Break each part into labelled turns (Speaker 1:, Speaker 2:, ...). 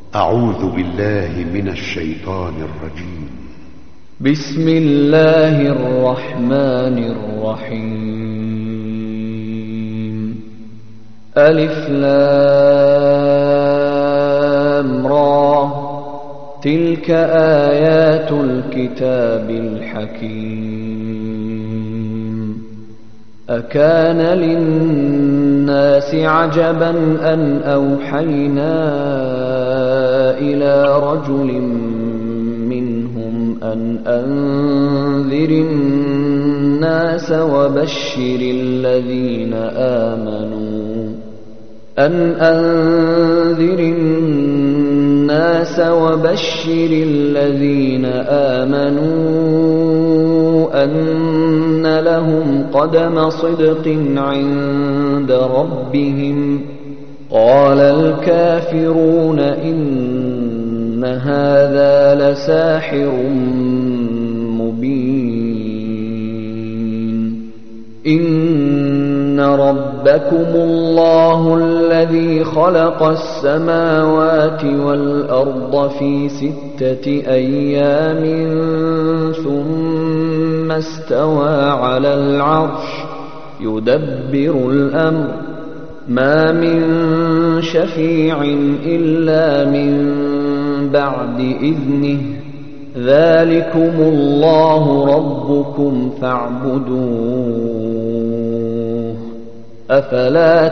Speaker 1: أعوذ بالله من الشيطان الرجيم.
Speaker 2: بسم الله الرحمن الرحيم. ألف لام را، تلك آيات الكتاب الحكيم. أكان للناس عجبا أن أوحينا إلى رجل منهم أن أنذر الناس وبشر الذين آمنوا أن لهم قدم صدق عند ربهم. قال الكافرون إن هذا لساحر مبين. إن ربكم الله الذي خلق السماوات والأرض في 6 أيام ثم استوى على العرش يدبر الأمر، ما من شفيع إلا من بعد إذنه، ذلكم الله ربكم فاعبدوه، أفلا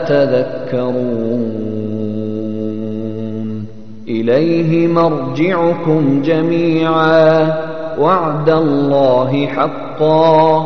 Speaker 2: تذكرون. إليه مرجعكم جميعا، وعد الله حقا،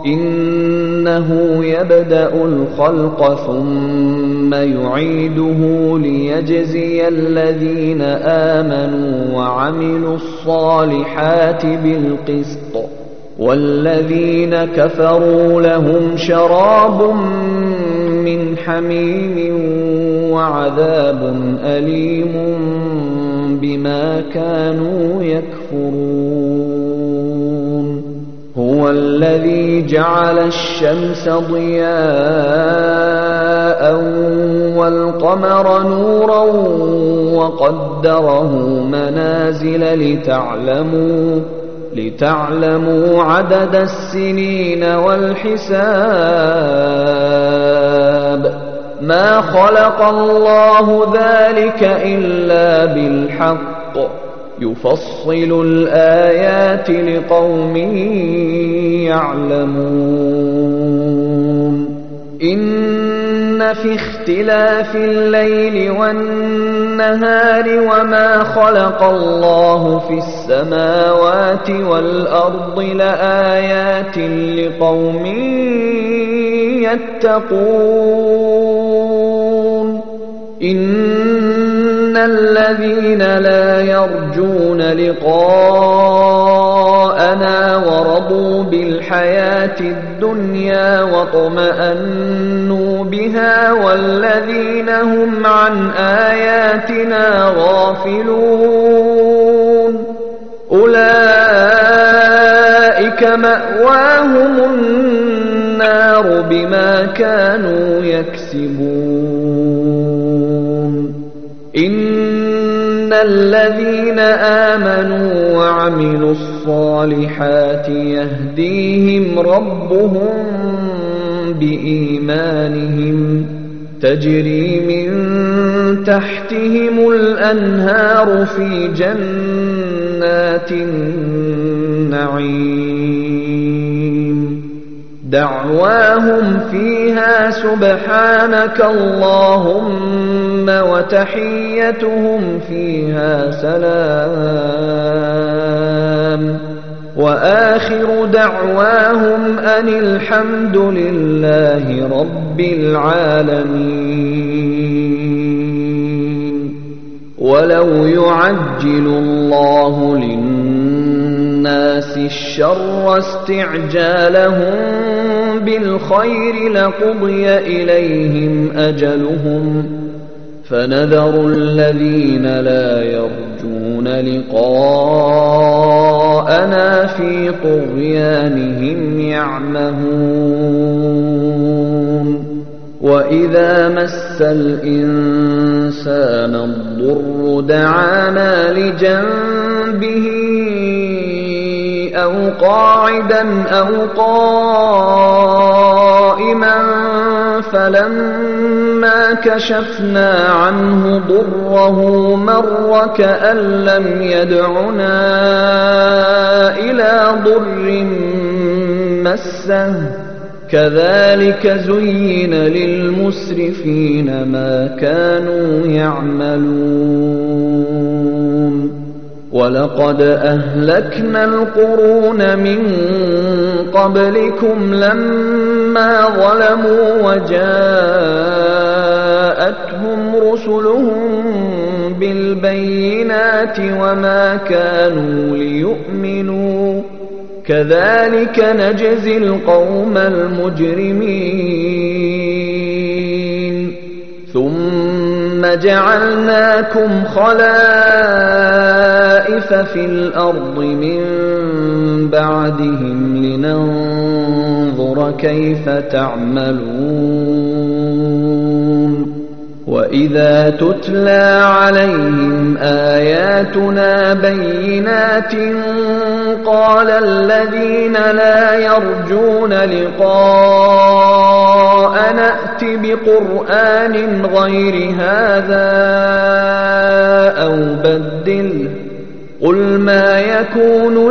Speaker 2: إنه يبدأ الخلق ثم يعيده ليجزي الذين آمنوا وعملوا الصالحات بالقسط، والذين كفروا لهم شراب من حميم وعذاب أليم بما كانوا يكفرون. هو الذي جعل الشمس ضياء والقمر نورا وقدره منازل لتعلموا عدد السنين والحساب. ما خلق الله ذلك إلا بالحق، يفصل الآيات لقوم يعلمون. إن في اختلاف الليل والنهار وما خلق الله في السماوات والأرض لآيات لقوم يتقون. إن الذين لا يرجون لقاءنا ورضوا بالحياة الدنيا واطمأنوا بها والذين هم عن آياتنا غافلون أولئك مأواهم النار بما كانوا يكسبون. إن الذين آمنوا وعملوا الصالحات يهديهم ربهم بإيمانهم، تجري من تحتهم الأنهار في جنات النعيم. دعواهم فيها سبحانك اللهم وتحيتهم فيها سلام، وآخر دعواهم أن الحمد لله رب العالمين. ولو يعجل الله للناس الشر استعجالهم بالخير لقضي إليهم أجلهم، فنذر الذين لا يرجون لقاءنا في طغيانهم يعمهون. وإذا مس الإنسان الضر دعانا لجنبه أو قاعدا أو قائما فلما كشفنا عنه ضره مر كأن لم يدعنا إلى ضر مسه كذلك زين للمسرفين ما كانوا يعملون ولقد أهلكنا القرون من قبلكم لما ظلموا وجاءتهم رسلهم بالبينات وما كانوا ليؤمنوا كذلك نجزي القوم المجرمين ثم جعلناكم خلائف في الأرض من بعدهم لننظر كيف تعملون وإذا تتلى عليهم آياتنا بينات قال الذين لا يرجون لقاء نأت بقرآن غير هذا أو بدله قل ما يكون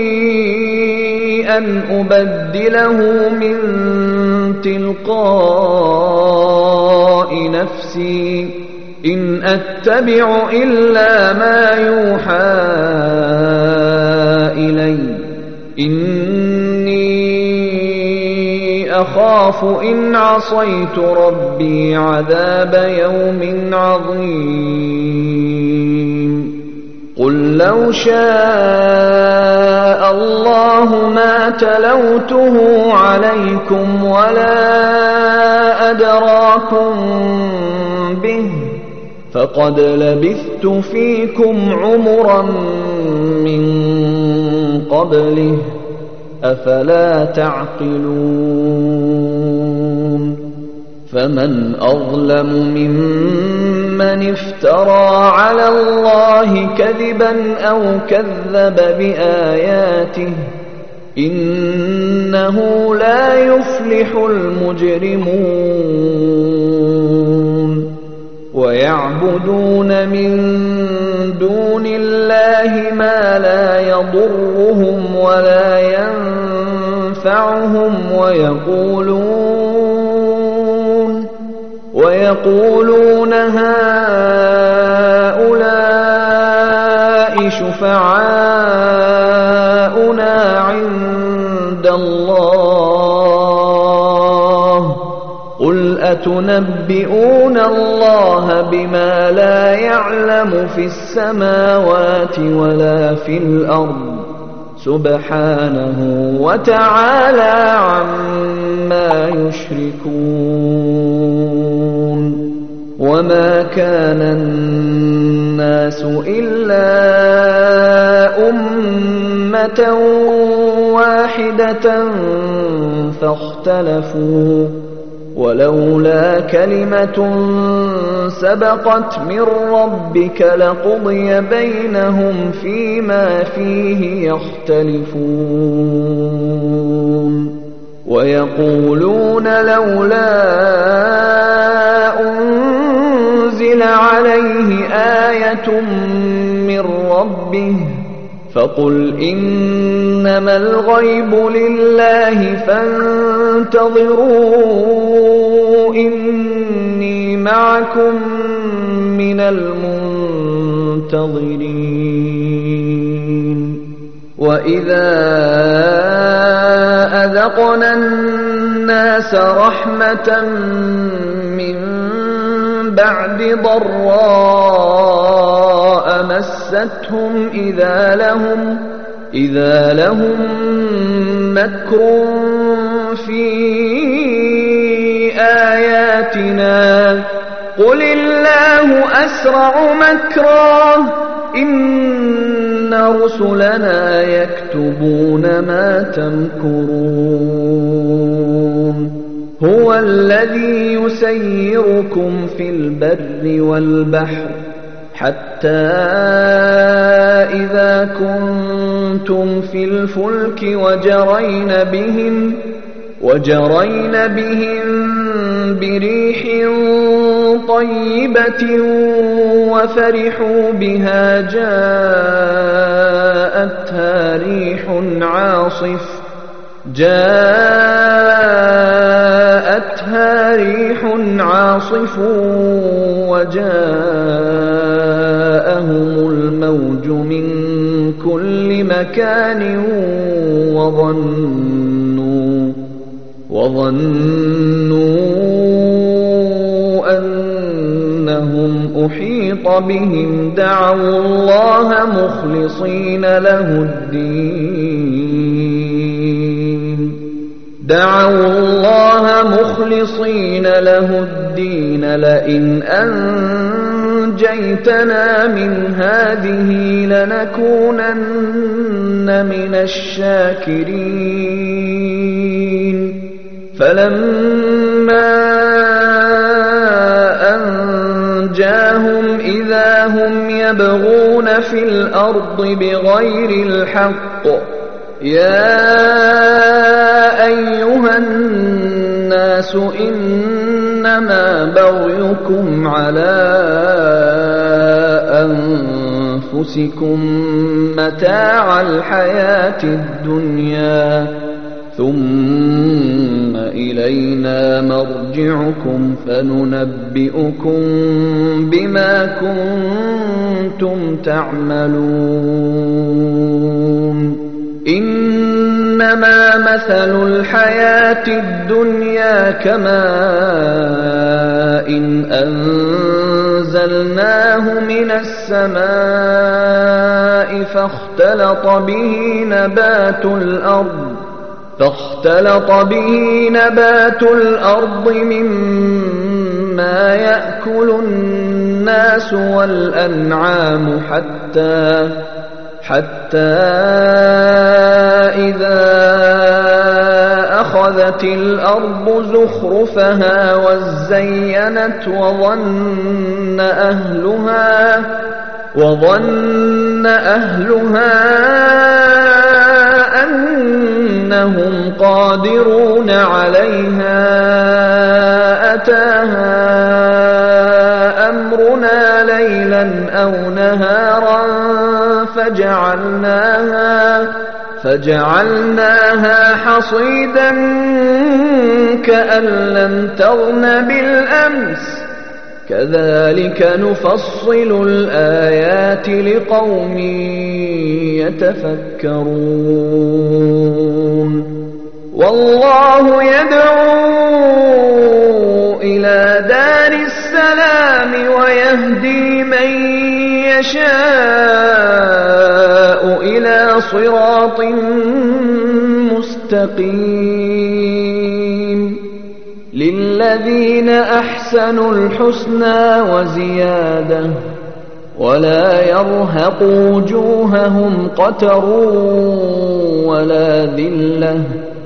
Speaker 2: لي أن أبدله من تلقاء نفسي إن أتبع إلا ما يوحى إلي إني أخاف إن عصيت ربي عذاب يوم عظيم قل لو شاء الله ما تلوته عليكم ولا أدراكم به فقد لبثت فيكم عمرا من قبله أفلا تعقلون فمن أظلم ممن افترى على الله كذبا أو كذب بآياته إنه لا يفلح المجرمون ويعبدون من دون الله ما لا يضرهم ولا ينفعهم ويقولون هؤلاء شفعاؤنا عند الله قل أتنبئون الله بما لا يعلم في السماوات ولا في الأرض سبحانه وتعالى عما يشركون وما كان الناس إلا أمة واحدة فاختلفوا ولولا كلمة سبقت من ربك لقضي بينهم فيما فيه يختلفون ويقولون لولا أنزل عليه آية من ربه فقل إنما الغيب لله فانتظروا إني معكم من المنتظرين وإذا أذقنا الناس رحمة من بعد ضراء مستهم إذا لهم مكر في آياتنا قل الله أسرع مكرا إن رسلنا يكتبون ما تمكرون هو الذي يسيركم في البر والبحر حتى إذا كنتم في الفلك وجرين بهم بريح طيبة وفرحوا بها جاءتها ريح عاصف وجاءهم الموج من كل مكان وظنوا أنهم أحيط بهم دعوا الله مخلصين له الدين لئن أنجيتنا من هذه لنكونن من الشاكرين فلما أنجاهم إذا هم يبغون في الأرض بغير الحق يا أيها الناس إنما بغيكم على أنفسكم متاع الحياة الدنيا ثم إلينا مرجعكم فننبئكم بما كنتم تعملون إنما مثل الحياة الدنيا كماء أنزلناه من السماء فاختلط به نبات الأرض مما يأكل الناس والأنعام حتى إذا أخذت الأرض زخرفها وزينت وظن أهلها أنهم قادرون عليها أتاها أمرنا ليلا أو نهارا فجعلناها حصيدا كأن لم تغن بالأمس كذلك نفصل الآيات لقوم يتفكرون والله يدعو إلى دار السلام ويهدي من يشاء إلى صراط مستقيم للذين أحسنوا الحسنى وزيادة ولا يرهق وجوههم قتر ولا ذلة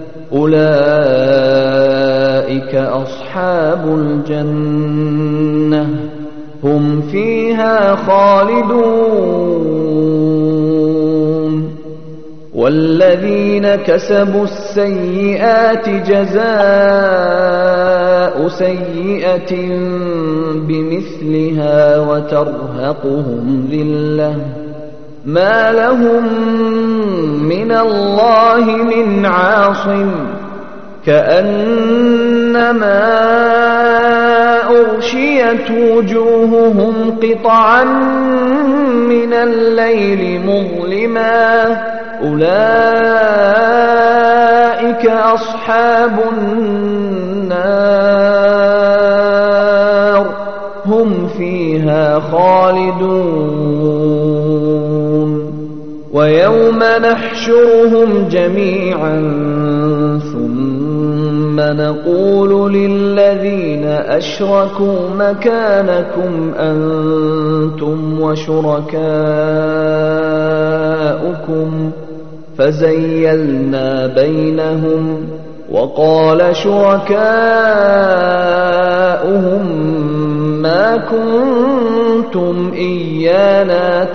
Speaker 2: أولئك أصحاب الجنة هم فيها خالدون والذين كسبوا السيئات جزاء سيئة بمثلها وترهقهم ذلة ما لهم من الله من عاصم كأنما أغشيت وجوههم قطعا من الليل مظلما أولئك أصحاب النار هم فيها خالدون ويوم نحشرهم جميعا ثم نقول للذين أشركوا مكانكم أنتم وشركاؤكم فزيلنا بينهم وقال شركاؤهم ما كنتم إيانا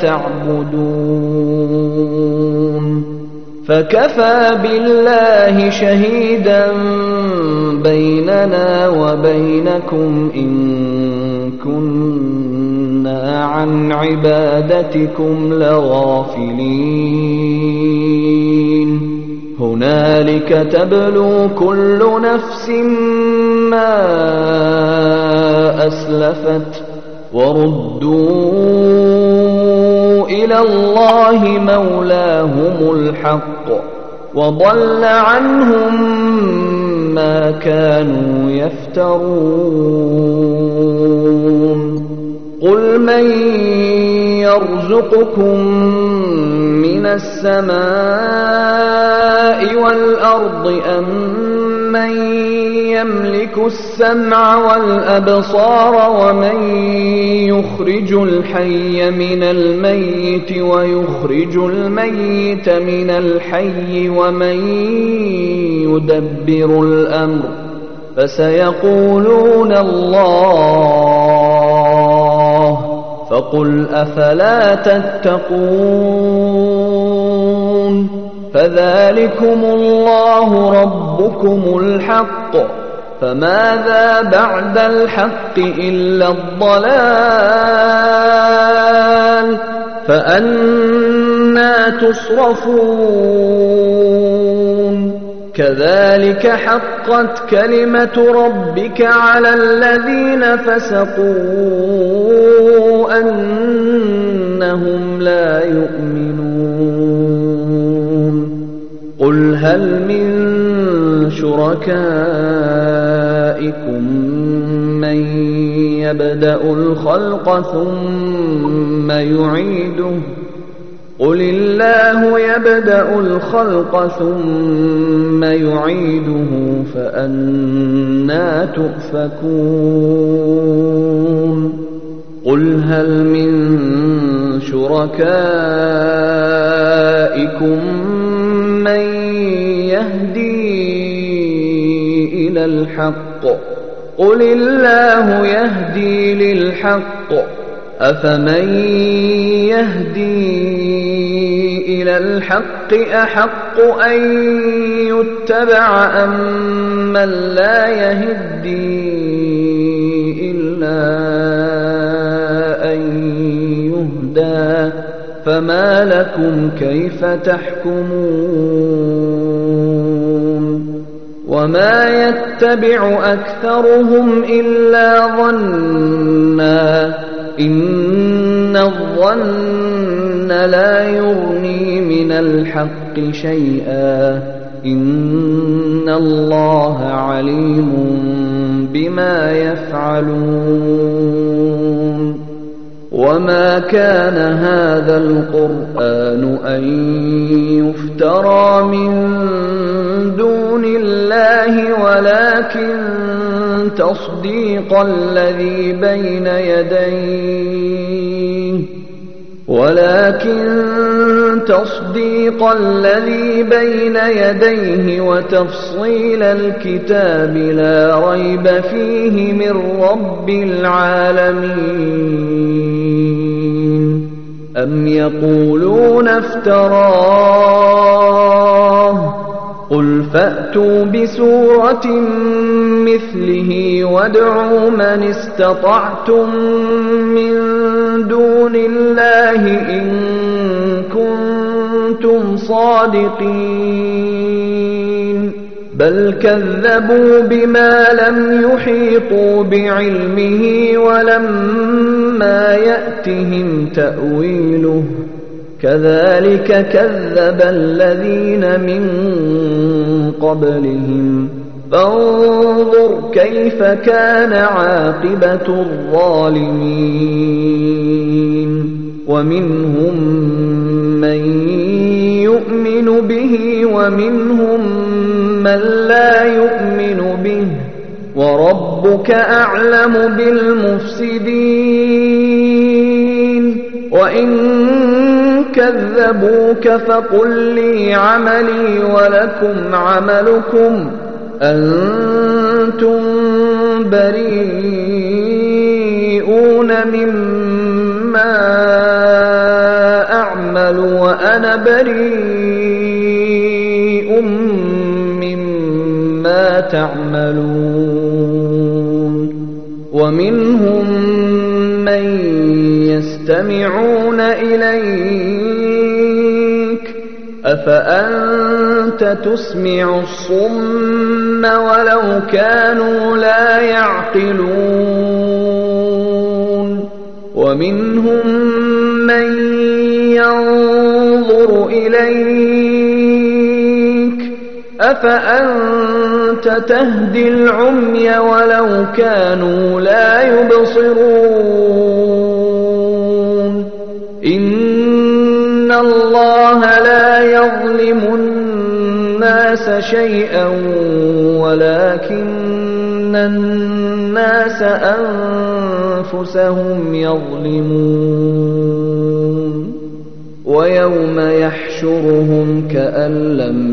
Speaker 2: تعبدون فكفى بالله شهيدا بيننا وبينكم إن كنا عن عبادتكم لغافلين هنالك تبلو كل نفس ما أسلفت وردوا إلى الله مولاهم الحق وضل عنهم ما كانوا يفترون قل من يرزقكم من السماء والأرض أم من يملك السمع والأبصار ومن يخرج الحي من الميت ويخرج الميت من الحي ومن يدبر الأمر فسيقولون الله فقل أفلا تتقون فذلكم الله ربكم الحق فماذا بعد الحق إلا الضلال فأنى تصرفون كذلك حقت كلمة ربك على الذين فسقوا أنهم لا يؤمنون قل هل من شركائكم من يبدأ الخلق ثم يعيده قل الله يبدأ الخلق ثم يعيده فأنى تؤفكون قل هل من شركائكم من يهدي إلى الحق قل الله يهدي للحق أفمن يهدي إلى الحق أحق أن يتبع أم من لا يهدي إلا أن يهدى فما لكم كيف تحكمون وما يتبع أكثرهم إلا ظنا إن الظن لا يغني من الحق شيئا إن الله عليم بما يفعلون وما كان هذا القرآن أن يفترى من دون الله ولكن تصديق الذي بين يديه وتفصيل الكتاب لا ريب فيه من رب العالمين أم يقولون افتراه قل فأتوا بسورة مثله وادعوا من استطعتم من دون الله إن كنتم صادقين بل كذبوا بما لم يحيطوا بعلمه ولما يأتهم تأويله كذلك كذب الذين من قبلهم فانظر كيف كان عاقبة الظالمين ومنهم من يؤمن به ومنهم من لا يؤمن به وربك أعلم بالمفسدين وإن كذبوك فقل لي عملي ولكم عملكم أنتم بريئون مما أعمل وأنا بريء مما تعملون ومنهم من يستمعون إليك أفأنت تسمع الصم ولو كانوا لا يعقلون ومنهم من ينظر إليك أفأنت تهدي العمي ولو كانوا لا يبصرون إن الله لا يظلم الناس شيئا ولكن الناس أنفسهم يظلمون ويوم يحشرهم كأن لم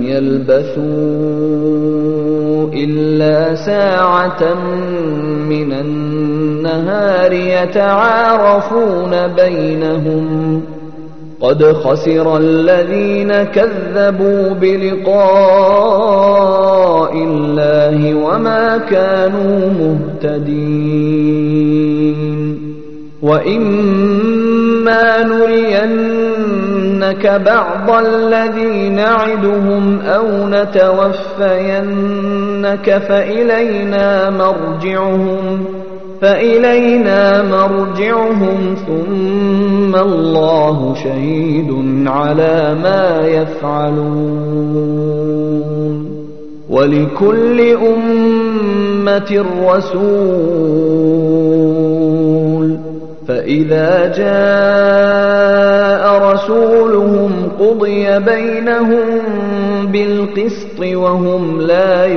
Speaker 2: يلبثوا إلا ساعة من النهار يتعارفون بينهم قد خسر الذين كذبوا بلقاء الله وما كانوا مهتدين وإما نرينك بعض الذي نعدهم أو نتوفينك فإلينا مرجعهم ثم الله شهيد على ما يفعلون ولكل أمة رسول فإذا جاء رسولهم قضي بينهم بالقسط وهم لا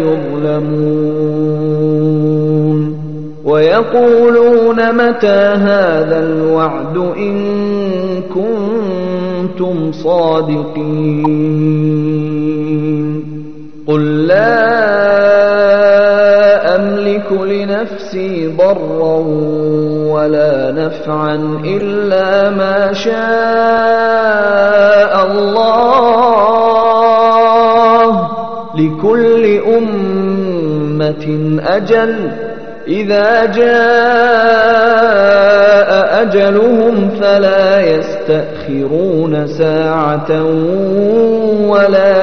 Speaker 2: يظلمون ويقولون متى هذا الوعد إن كنتم صادقين قل لا أملك لنفسي ضرا ولا نفعا إلا ما شاء الله لكل أمة أجل إذا جاء أجلهم فلا يستأخرون ساعة ولا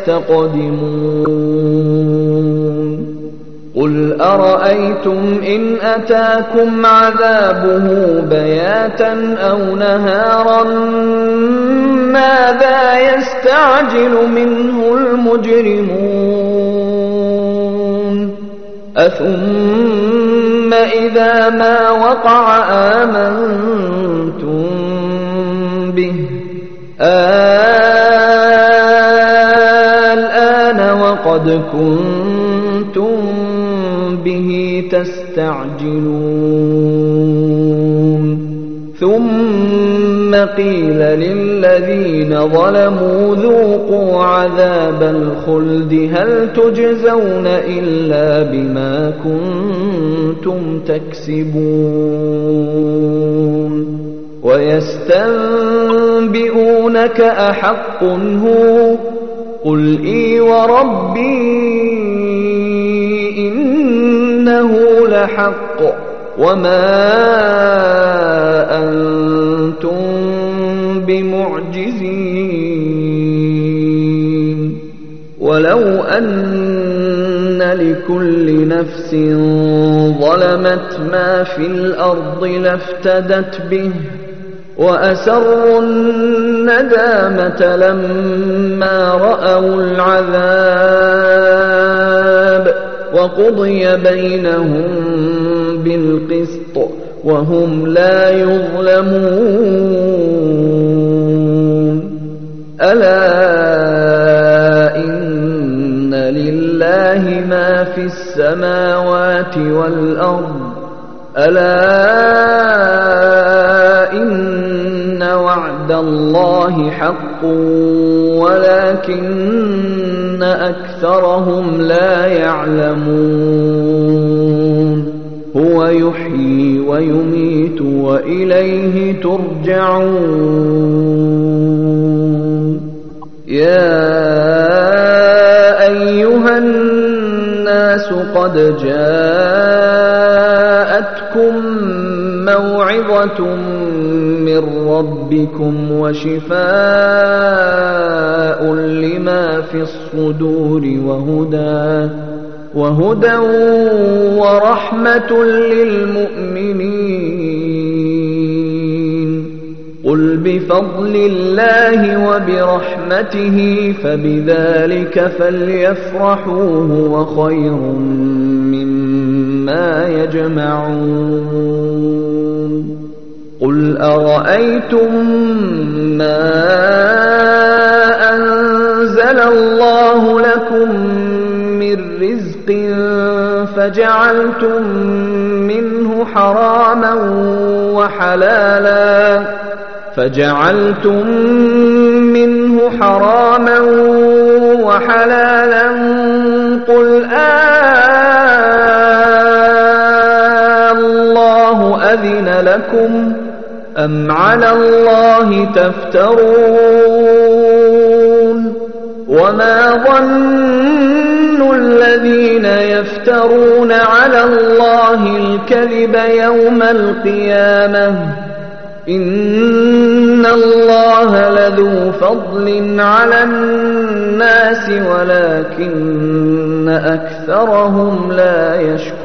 Speaker 2: يستقدمون قل أرأيتم إن أتاكم عذابه بياتا أو نهارا ماذا يستعجل منه المجرمون أثم إذا ما وقع آمنتم به الآن وقد كنتم به تستعجلون ثم قيل للذين ظلموا ذوقوا عذاب الخلد هل تجزون إلا بما كنتم تكسبون ويستنبئونك أحق هو قل إي وربي إنه لحق وما أنتم بمعجزين ولو أن لكل نفس ظلمت ما في الأرض لافتدت به وأسروا الندامة لما رأوا العذاب وقضي بينهم بالقسط وهم لا يظلمون ألا إن لله ما في السماوات والأرض ألا إن وعد اللَّهِ حَقٌّ وَلَكِنَّ أَكْثَرَهُمْ لَا يَعْلَمُونَ هُوَ يُحْيِي وَيُمِيتُ وَإِلَيْهِ تُرْجَعُونَ يَا أَيُّهَا النَّاسُ قَدْ جَاءَتْكُم مَّوْعِظَةٌ مِّن رَّبِّكُمْ وَشِفَاءٌ لِّمَا فِي الصُّدُورِ وهدى ورحمة للمؤمنين قل بفضل الله وبرحمته فبذلك فليفرحوا هو خير مما يجمعون قل أرأيتم ما أنزل الله لكم من رزق فجعلتم منه حراما وحلالا قل الله أذن لكم أم على الله تفترون وما ظن الذين يفترون على الله الكذب يوم القيامة إن الله لذو فضل على الناس ولكن أكثرهم لا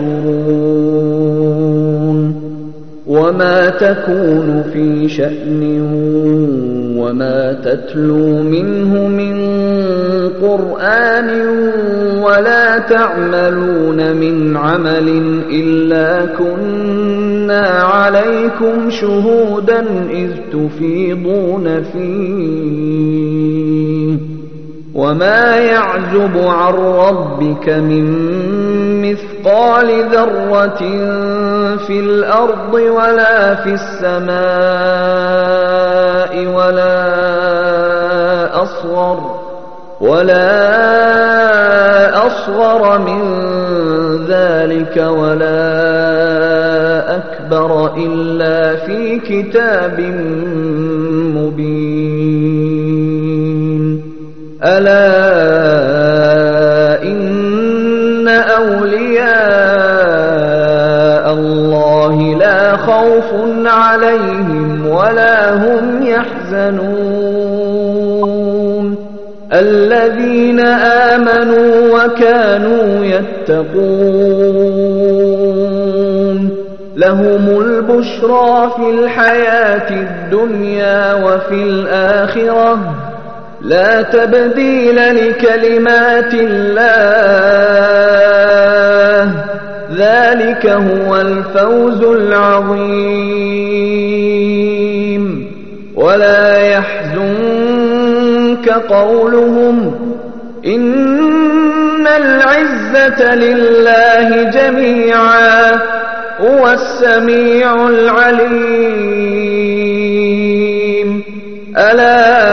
Speaker 2: يشكرون وما تكون في شأن وما تتلو منه من قرآن ولا تعملون من عمل إلا كنا عليكم شهودا إذ تفيضون فيه وما يعزب عن ربك من مثقال ذرة في الأرض ولا في السماء ولا أصغر من ذلك ولا أكبر إلا في كتاب مبين ألا إن أولياء الله لا خوف عليهم ولا هم يحزنون الذين آمنوا وكانوا يتقون لهم البشرى في الحياة الدنيا وفي الآخرة لا تبديل لكلمات الله ذلك هو الفوز العظيم ولا يحزنك قولهم إن العزة لله جميعا هو السميع العليم ألا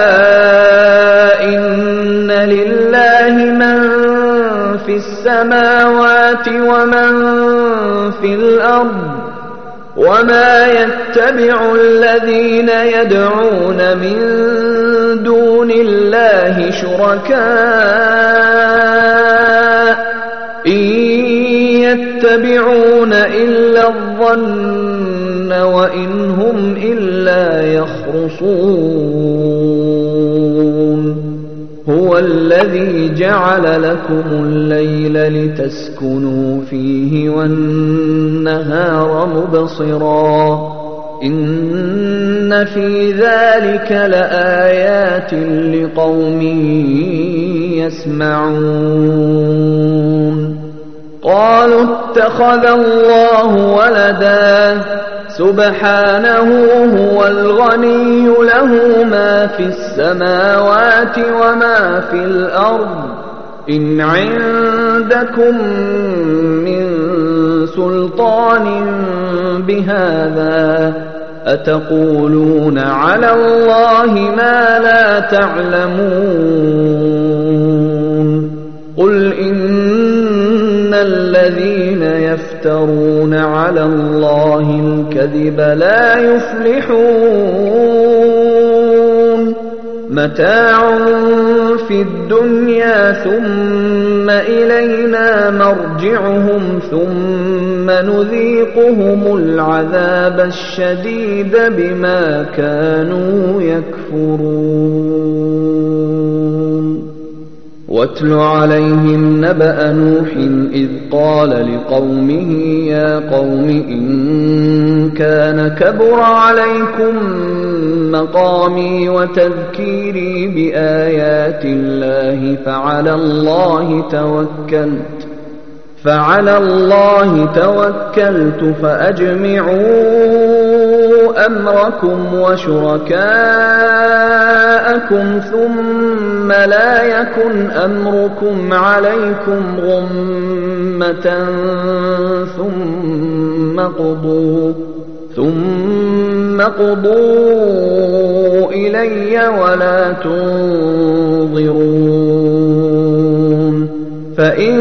Speaker 2: إن لله من في السماوات ومن في الأرض وما يتبع الذين يدعون من دون الله شركاء إن يتبعون إلا الظن وإن هم إلا يخرصون هو الذي جعل لكم الليل لتسكنوا فيه والنهار مبصرا إن في ذلك لآيات لقوم يسمعون قالوا اتخذ الله ولدا سبحانه هو الغني له ما في السماوات وما في الأرض إن عندكم من سلطان بهذا أتقولون على الله ما لا تعلمون قل إن الذين يفترون على الله الكذب لا يفلحون متاع في الدنيا ثم إلينا مرجعهم ثم نذيقهم العذاب الشديد بما كانوا يكفرون واتل عليهم نبأ نوح إذ قال لقومه يا قوم إن كان كبر عليكم مقامي وتذكيري بآيات الله فعلى الله توكلت فأجمعوا أمركم وشركاءكم ثم لا يكن أمركم عليكم غمة ثم قضوا إلي ولا تنظرون فإن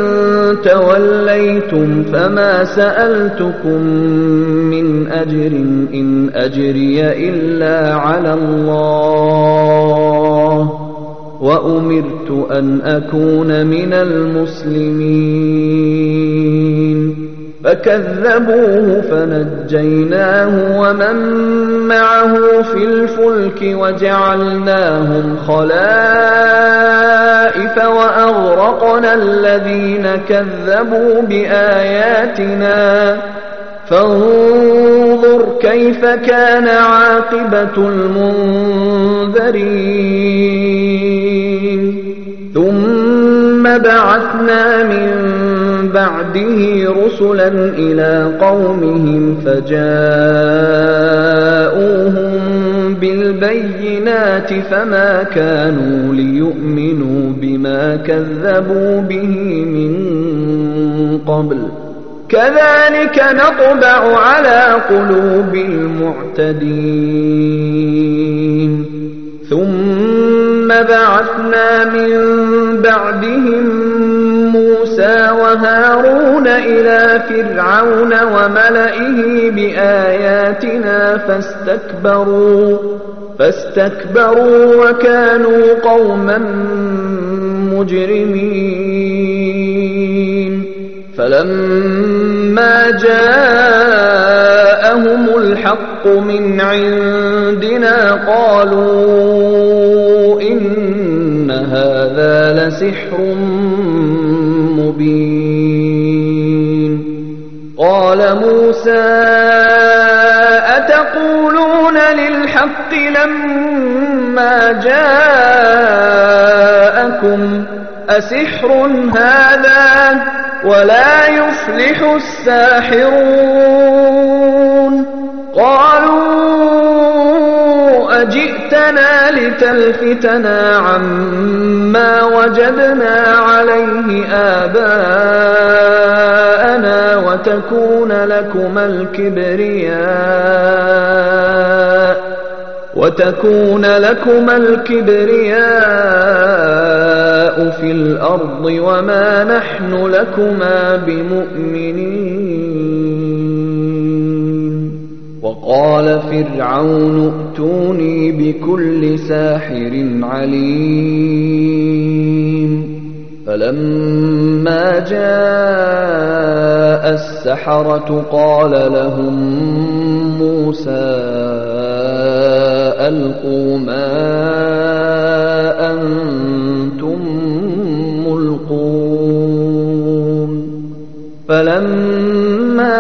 Speaker 2: توليتم فما سألتكم من أجر إن أجري إلا على الله وأمرت أن أكون من المسلمين فكذبوه فنجيناه ومن معه في الفلك وجعلناهم خلائف وأغرقنا الذين كذبوا بآياتنا فانظر كيف كان عاقبة المنذرين ثم بعثنا من بعده رسلا إلى قومهم فجاءوهم بالبينات فما كانوا ليؤمنوا بما كذبوا به من قبل كذلك نطبع على قلوب المعتدين ثم بعثنا من بعدهم موسى وهارون إلى فرعون وملئه بآياتنا فاستكبروا وكانوا قوما مجرمين فلما جاءهم الحق من عندنا قالوا إن هذا لسحر مبين قال موسى أتقولون للحق لما جاءكم أسحر هذا ولا يفلح الساحرون قالوا أجئتنا لتلفتنا عما وجدنا عليه آباءنا وتكون لكما الكبرياء في الأرض وما نحن لكما بمؤمنين وقال فرعون ائتوني بكل ساحر عليم فلما جاء السحرة قال لهم موسى ألقوا ما أنتم ملقون فلما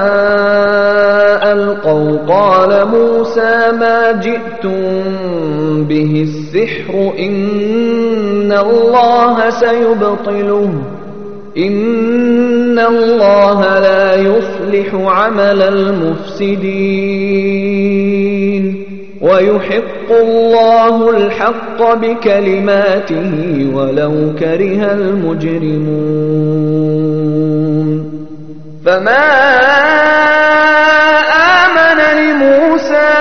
Speaker 2: ألقوا قال موسى ما جئتم به السحر إن الله سيبطله إن الله لا يصلح عمل المفسدين ويحق الله الحق بكلماته ولو كره المجرمون فما آمن موسى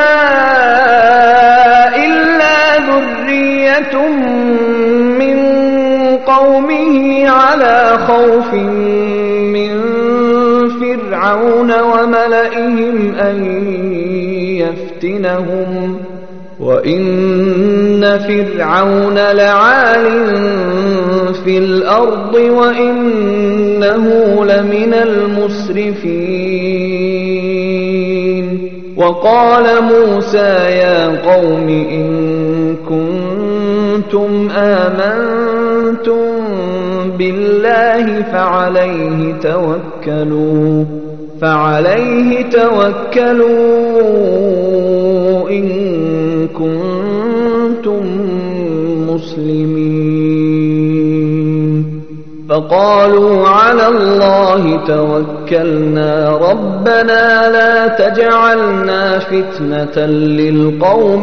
Speaker 2: إلا ذرية من قومه على خوف من فرعون وملئهم أن يفتنهم وإن فرعون لعال في الأرض وإنه لمن المسرفين وقال موسى يا قوم إن كنتم آمنتم بالله فعليه توكلوا إن كنتم مسلمين فقالوا على الله توكلنا ربنا لا تجعلنا فتنة للقوم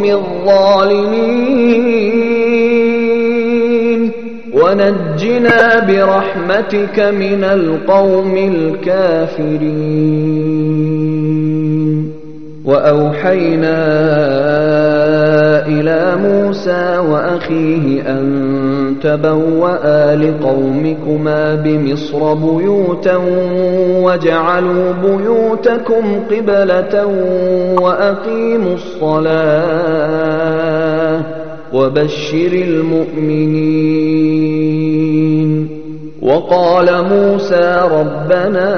Speaker 2: الظالمين ونجنا برحمتك من القوم الكافرين وأوحينا إلى موسى وأخيه أن تبوأ لقومكما بمصر بيوتا واجعلوا بيوتكم قبلة وأقيموا الصلاة وبشر المؤمنين وقال موسى ربنا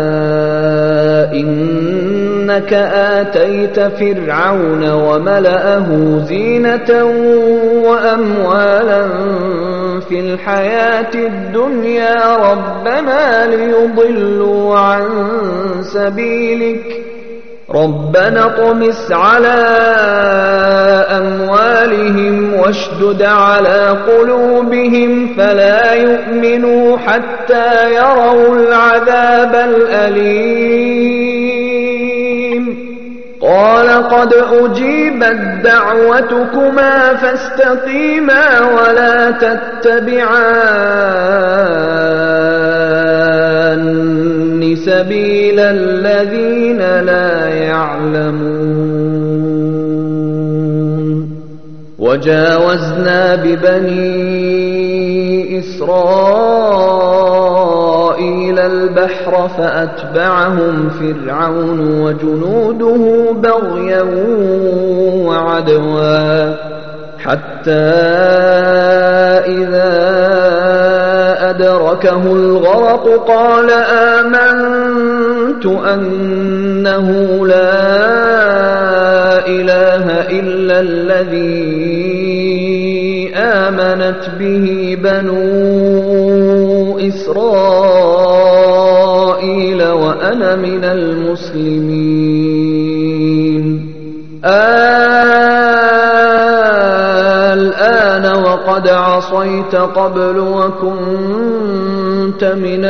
Speaker 2: إنك آتيت فرعون وملأه زينة وأموالا في الحياة الدنيا ربنا ليضلوا عن سبيلك ربنا اطمس على أموالهم واشدد على قلوبهم فلا يؤمنوا حتى يروا العذاب الأليم قال قد أجيبت دعوتكما فاستقيما ولا تتبعان سبيل الذين لا يعلمون وجاوزنا ببني إسرائيل البحر فأتبعهم فرعون وجنوده بغيا وعدوا حتى إذا أدركه الغرق قال آمنت أنه لا إله إلا الذي آمنت به بنو إسرائيل وأنا من المسلمين الآن وقد عصيت قبل وكنت من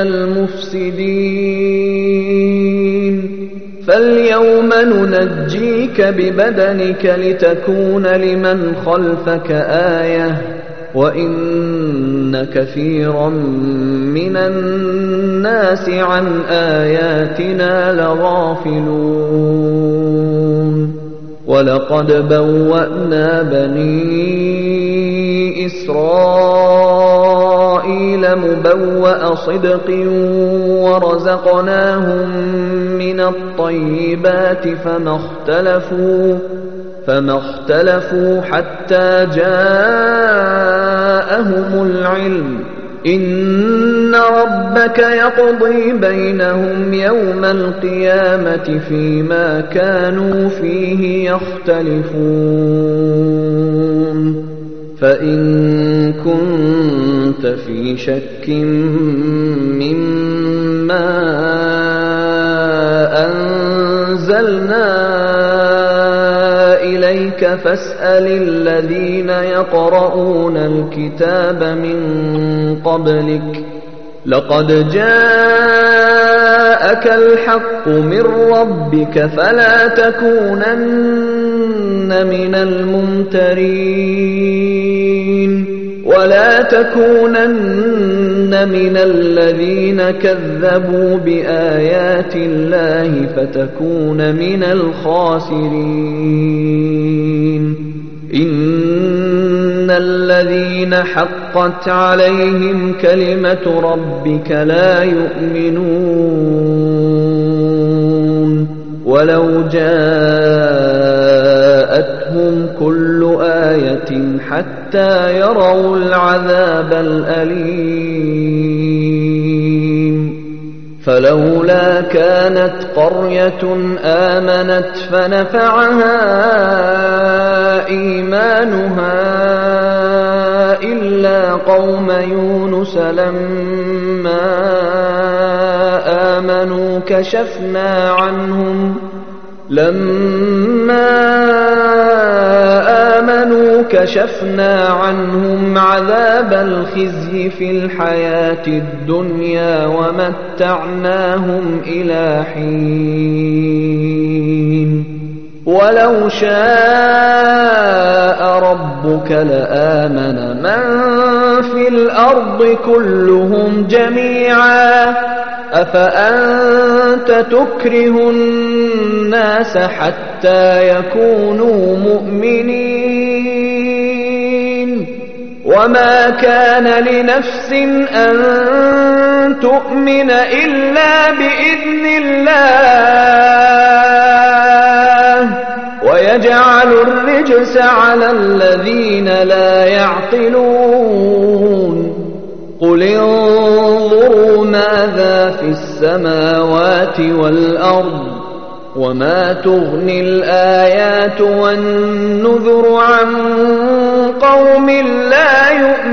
Speaker 2: المفسدين فاليوم ننجيك ببدنك لتكون لمن خلفك آية وإن كثيرا من الناس عن آياتنا لغافلون ولقد بوأنا بني إسرائيل مبوأ صدق ورزقناهم من الطيبات فما اختلفوا حتى جاءهم العلم إن ربك يقضي بينهم يوم القيامة فيما كانوا فيه يختلفون فإن كنت في شك مما أنزلنا إليك فاسأل الذين يقرؤون الكتاب من قبلك لقد جاءك الحق من ربك فلا تكونن من الممترين ولا تكونن من الذين كذبوا بآيات الله فتكون من الخاسرين إن الذين حقت عليهم كلمة ربك لا يؤمنون ولو جاءتهم كل آية حتى يروا العذاب الأليم فلولا كانت قرية آمنت فنفعها إيمانها إلا قوم يونس لما آمنوا كشفنا عنهم عذاب الخزي في الحياة الدنيا ومتعناهم إلى حين ولو شاء ربك لآمن من في الأرض كلهم جميعا أفأنت تكره الناس حتى يكونوا مؤمنين وما كان لنفس أن تؤمن إلا بإذن الله ويجعل الرجس على الذين لا يعقلون قل انظروا ماذا في السماوات والأرض وما تغني الآيات والنذر عن قوم لا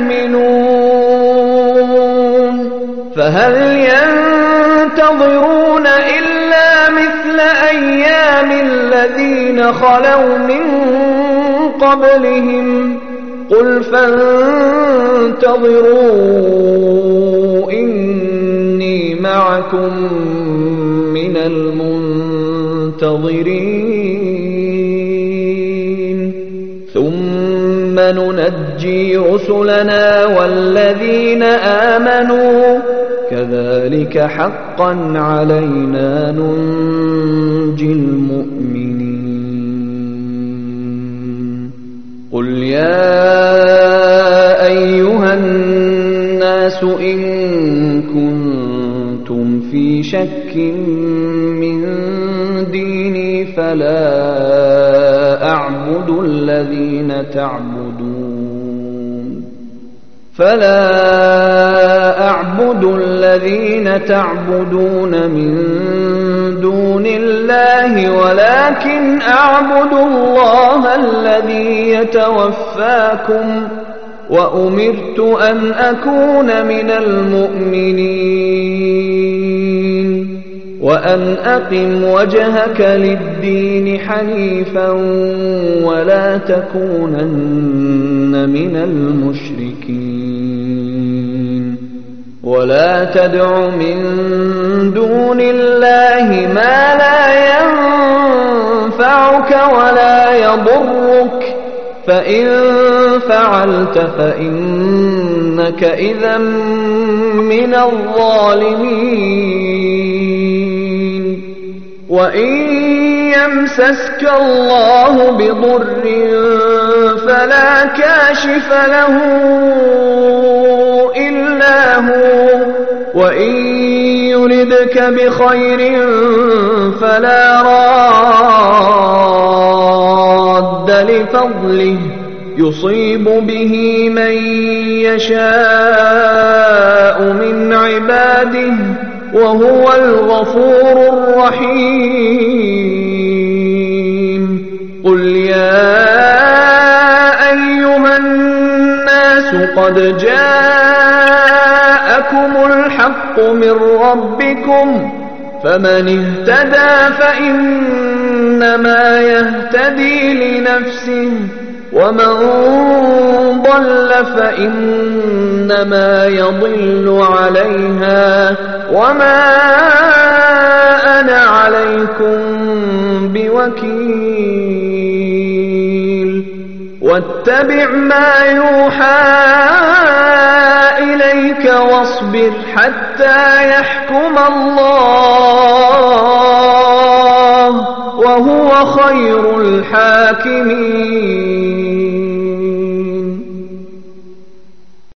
Speaker 2: يؤمنون فهل ينتظرون إلا مثل أيام الذين خلوا من قبلهم قل فانتظروا إني معكم من المنتظرين ثم ننجي رسلنا والذين آمنوا كذلك حقا علينا ننجي المؤمنين قل يا أيها الناس إن كنتم في شك من ديني فلا أعبد الذين تعبدون من دون الله ولكن أعبد الله الذي يتوفاكم وأمرت أن أكون من المؤمنين وأن أقم وجهك للدين حنيفا ولا تكونن من المشركين ولا تدع من دون الله ما لا ينفعك ولا يضرك فإن فعلت فإنك إذا من الظالمين وإن يمسسك الله بضر فلا كاشف له إلا هو وإن يردك بخير فلا راد لفضله يصيب به من يشاء من عباده وهو الغفور الرحيم قل يا أيها الناس قد جاءكم الحق من ربكم فمن اهتدى فإنما يهتدي لنفسه ومن ضل فإنما يضل عليها وما أنا عليكم بوكيل واتبع ما يوحى إليك واصبر حتى يحكم الله وهو خير الحاكمين.